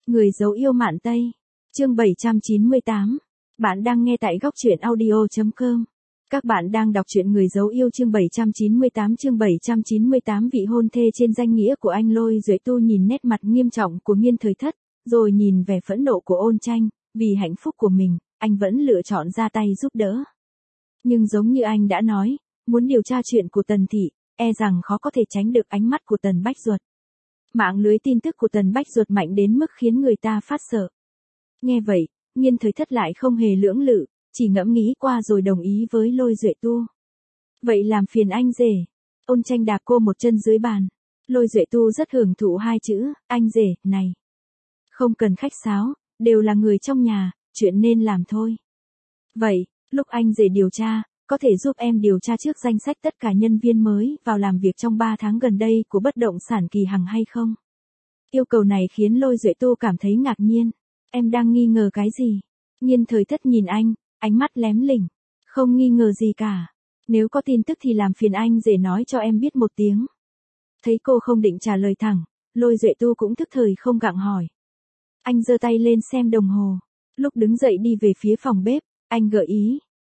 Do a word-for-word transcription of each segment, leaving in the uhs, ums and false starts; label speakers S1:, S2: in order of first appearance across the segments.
S1: Người dấu yêu Mạn Tây. Chương bảy trăm chín mươi tám. Bạn đang nghe tại góc truyện audio chấm com. Các bạn đang đọc truyện Người dấu yêu chương bảy trăm chín mươi tám chương bảy trăm chín mươi tám vị hôn thê trên danh nghĩa của anh Lôi Duệ Tu nhìn nét mặt nghiêm trọng của Nghiên Thời Thất, rồi nhìn vẻ phẫn nộ của Ôn Tranh, vì hạnh phúc của mình, anh vẫn lựa chọn ra tay giúp đỡ. Nhưng giống như anh đã nói, muốn điều tra chuyện của Tần Thị, e rằng khó có thể tránh được ánh mắt của Tần Bách Duật. Mạng lưới tin tức của Tần Bách Duật mạnh đến mức khiến người ta phát sợ. Nghe vậy, Nghiên Thời Thất lại không hề lưỡng lự, chỉ ngẫm nghĩ qua rồi đồng ý với Lôi Duệ Tu. Vậy làm phiền anh rể. Ôn Tranh đạp cô một chân dưới bàn. Lôi Duệ Tu rất hưởng thụ hai chữ, anh rể, này. Không cần khách sáo, đều là người trong nhà, chuyện nên làm thôi. Vậy, lúc anh rể điều tra, có thể giúp em điều tra trước danh sách tất cả nhân viên mới vào làm việc trong ba tháng gần đây của bất động sản Kỳ Hằng hay không? Yêu cầu này khiến Lôi Duệ Tu cảm thấy ngạc nhiên. Em đang nghi ngờ cái gì? Nghiên Thời Thất nhìn anh, ánh mắt lém lỉnh. Không nghi ngờ gì cả. Nếu có tin tức thì làm phiền anh rể nói cho em biết một tiếng. Thấy cô không định trả lời thẳng, Lôi Duệ Tu cũng thức thời không gặng hỏi. Anh giơ tay lên xem đồng hồ. Lúc đứng dậy đi về phía phòng bếp, anh gợi ý.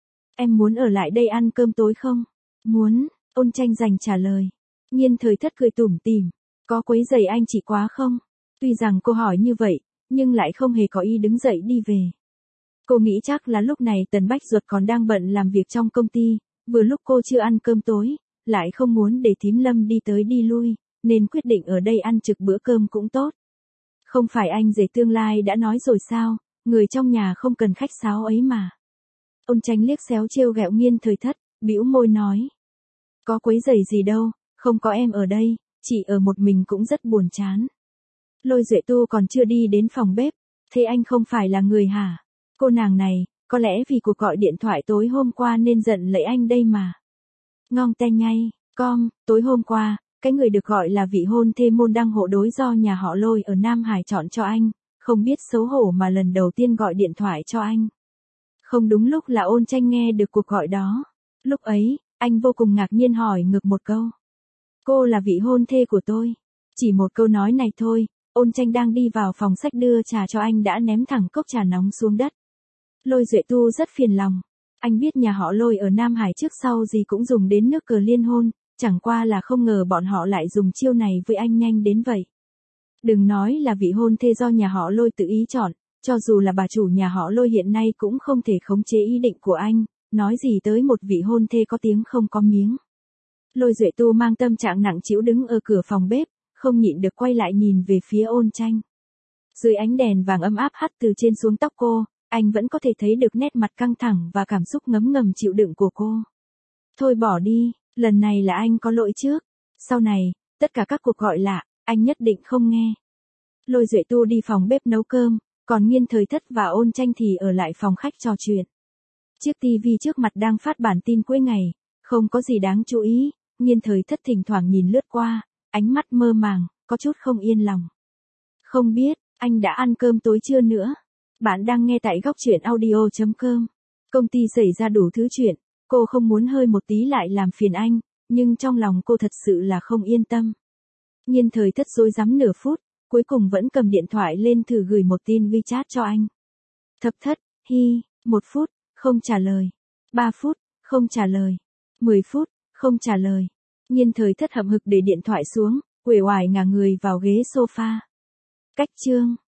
S1: Em muốn ở lại đây ăn cơm tối không? Muốn, Ôn Tranh dành trả lời. Nghiên Thời Thất cười tủm tỉm. Có quấy rầy anh chị quá không? Tuy rằng cô hỏi như vậy, nhưng lại không hề có ý đứng dậy đi về. Cô nghĩ chắc là lúc này Tần Bách Duật còn đang bận làm việc trong công ty, vừa lúc cô chưa ăn cơm tối, lại không muốn để thím Lâm đi tới đi lui, nên quyết định ở đây ăn trực bữa cơm cũng tốt. Không phải anh rể tương lai đã nói rồi sao, người trong nhà không cần khách sáo ấy mà. Ôn Tranh liếc xéo trêu ghẹo Nghiên Thời Thất, bĩu môi nói. Có quấy rầy gì đâu, không có em ở đây, chỉ ở một mình cũng rất buồn chán. Lôi Duệ Tu còn chưa đi đến phòng bếp, thế anh không phải là người hả? Cô nàng này, có lẽ vì cuộc gọi điện thoại tối hôm qua nên giận lấy anh đây mà. Ngong te ngay, con, tối hôm qua, cái người được gọi là vị hôn thê môn đăng hộ đối do nhà họ Lôi ở Nam Hải chọn cho anh, không biết xấu hổ mà lần đầu tiên gọi điện thoại cho anh. Không đúng lúc là Ôn Tranh nghe được cuộc gọi đó. Lúc ấy, anh vô cùng ngạc nhiên hỏi ngược một câu. Cô là vị hôn thê của tôi. Chỉ một câu nói này thôi, Ôn Tranh đang đi vào phòng sách đưa trà cho anh đã ném thẳng cốc trà nóng xuống đất. Lôi Duệ Tu rất phiền lòng. Anh biết nhà họ Lôi ở Nam Hải trước sau gì cũng dùng đến nước cờ liên hôn, chẳng qua là không ngờ bọn họ lại dùng chiêu này với anh nhanh đến vậy. Đừng nói là vị hôn thê do nhà họ Lôi tự ý chọn, cho dù là bà chủ nhà họ Lôi hiện nay cũng không thể khống chế ý định của anh, nói gì tới một vị hôn thê có tiếng không có miếng. Lôi Duệ Tu mang tâm trạng nặng trĩu đứng ở cửa phòng bếp, không nhịn được quay lại nhìn về phía Ôn Tranh. Dưới ánh đèn vàng ấm áp hắt từ trên xuống tóc cô, anh vẫn có thể thấy được nét mặt căng thẳng và cảm xúc ngấm ngầm chịu đựng của cô. Thôi bỏ đi, lần này là anh có lỗi trước. Sau này, tất cả các cuộc gọi lạ, anh nhất định không nghe. Lôi Duệ Tu đi phòng bếp nấu cơm, còn Nghiên Thời Thất và Ôn Tranh thì ở lại phòng khách trò chuyện. Chiếc tivi trước mặt đang phát bản tin cuối ngày, không có gì đáng chú ý, Nghiên Thời Thất thỉnh thoảng nhìn lướt qua, ánh mắt mơ màng, có chút không yên lòng. Không biết, anh đã ăn cơm tối chưa nữa? Bạn đang nghe tại góc truyện audio chấm com. Công ty xảy ra đủ thứ chuyện, cô không muốn hơi một tí lại làm phiền anh, nhưng trong lòng cô thật sự là không yên tâm. Nghiên Thời Thất rối rắm nửa phút, cuối cùng vẫn cầm điện thoại lên thử gửi một tin WeChat cho anh. Thập Thất, hi, một phút, không trả lời. Ba phút, không trả lời. Mười phút, không trả lời. Nghiên Thời Thất hậm hực để điện thoại xuống, uể oải ngả người vào ghế sofa. Cách chương.